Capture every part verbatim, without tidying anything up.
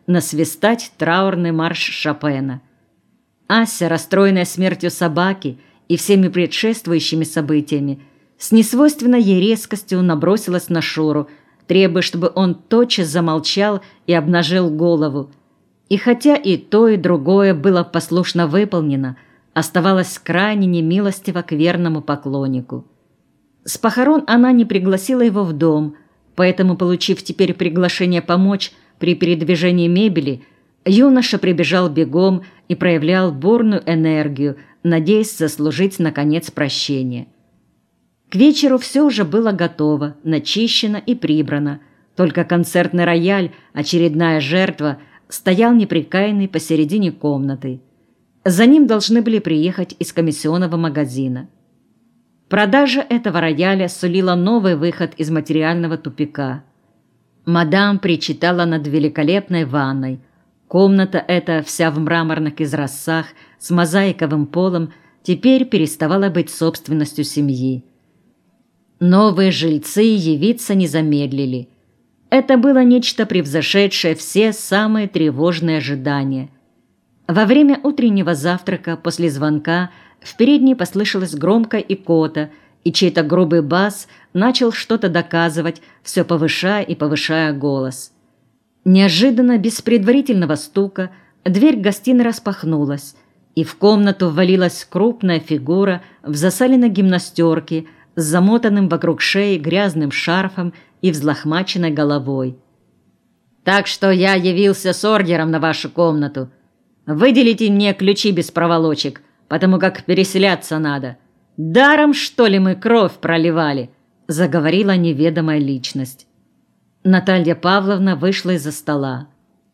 насвистать траурный марш Шопена. Ася, расстроенная смертью собаки и всеми предшествующими событиями, с несвойственной ей резкостью набросилась на Шуру, требуя, чтобы он тотчас замолчал и обнажил голову. И хотя и то, и другое было послушно выполнено, оставалась крайне немилостива к верному поклоннику. С похорон она не пригласила его в дом, поэтому, получив теперь приглашение помочь при передвижении мебели, юноша прибежал бегом и проявлял бурную энергию, надеясь заслужить, наконец, прощение. К вечеру все уже было готово, начищено и прибрано, только концертный рояль, очередная жертва, стоял непрекаянный посередине комнаты. За ним должны были приехать из комиссионного магазина. Продажа этого рояля сулила новый выход из материального тупика. Мадам причитала над великолепной ванной. Комната эта, вся в мраморных изразцах, с мозаиковым полом, теперь переставала быть собственностью семьи. Новые жильцы явиться не замедлили. Это было нечто превзошедшее все самые тревожные ожидания. Во время утреннего завтрака после звонка в передней послышалась громкая икота, и чей-то грубый бас начал что-то доказывать, все повышая и повышая голос. Неожиданно, без предварительного стука, дверь гостиной распахнулась, и в комнату ввалилась крупная фигура в засаленной гимнастерке с замотанным вокруг шеи грязным шарфом и взлохмаченной головой. «Так что я явился с ордером на вашу комнату. Выделите мне ключи без проволочек, потому как переселяться надо. Даром, что ли, мы кровь проливали?» — заговорила неведомая личность. Наталья Павловна вышла из-за стола.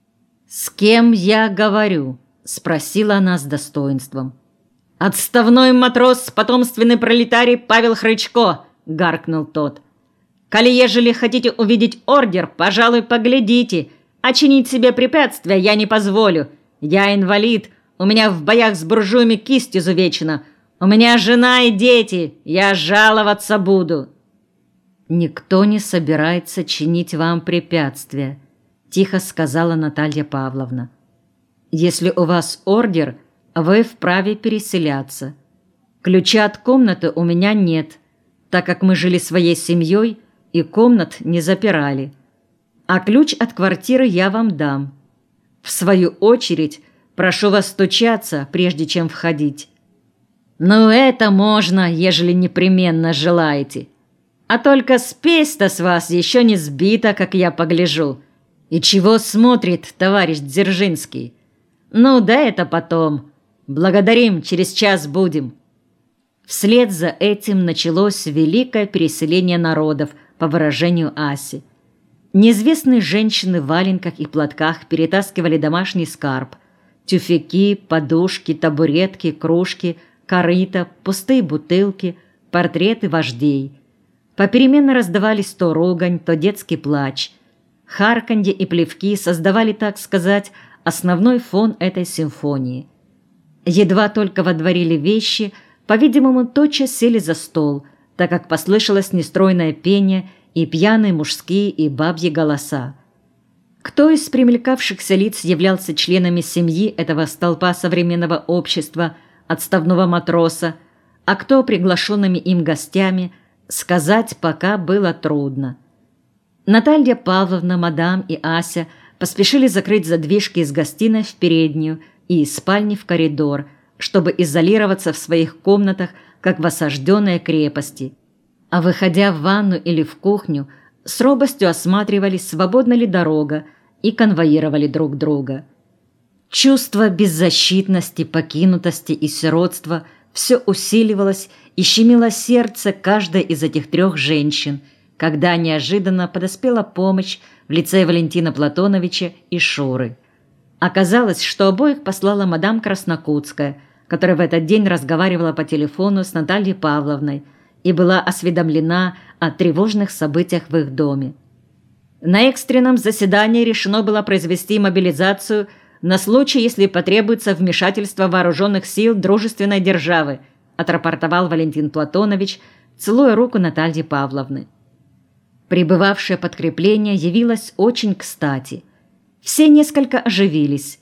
«С кем я говорю?» — спросила она с достоинством. «Отставной матрос, потомственный пролетарий Павел Хрычко!» — гаркнул тот. «Коли ежели хотите увидеть ордер, пожалуй, поглядите. А чинить себе препятствия я не позволю. Я инвалид, у меня в боях с буржуями кисть изувечена. У меня жена и дети, я жаловаться буду». «Никто не собирается чинить вам препятствия», — тихо сказала Наталья Павловна. «Если у вас ордер, вы вправе переселяться. Ключа от комнаты у меня нет, так как мы жили своей семьей и комнат не запирали. А ключ от квартиры я вам дам. В свою очередь, прошу вас стучаться, прежде чем входить». «Ну, это можно, ежели непременно желаете. А только спесь-то с вас еще не сбита, как я погляжу. И чего смотрит товарищ Дзержинский? Ну, да это потом. Благодарим, через час будем». Вслед за этим началось великое переселение народов, по выражению Аси. Неизвестные женщины в валенках и платках перетаскивали домашний скарб. Тюфяки, подушки, табуретки, кружки, корыта, пустые бутылки, портреты вождей. Попеременно раздавались то ругань, то детский плач. Харканье и плевки создавали, так сказать, основной фон этой симфонии. Едва только водворили вещи, по-видимому, тотчас сели за стол, так как послышалось нестройное пение и пьяные мужские и бабьи голоса. Кто из примелькавшихся лиц являлся членами семьи этого столпа современного общества, отставного матроса, а кто приглашенными им гостями, сказать пока было трудно. Наталья Павловна, мадам и Ася поспешили закрыть задвижки из гостиной в переднюю и из спальни в коридор, чтобы изолироваться в своих комнатах, как в осажденной крепости. А выходя в ванну или в кухню, с робостью осматривали, свободна ли дорога, и конвоировали друг друга. Чувство беззащитности, покинутости и сиротства все усиливалось и щемило сердце каждой из этих трех женщин, когда неожиданно подоспела помощь в лице Валентина Платоновича и Шуры. Оказалось, что обоих послала мадам Краснокутская, которая в этот день разговаривала по телефону с Натальей Павловной и была осведомлена о тревожных событиях в их доме. На экстренном заседании решено было произвести мобилизацию на случай, если потребуется вмешательство вооруженных сил дружественной державы, отрапортовал Валентин Платонович, целуя руку Натальи Павловны. Прибывавшее подкрепление явилось очень кстати. Все несколько оживились.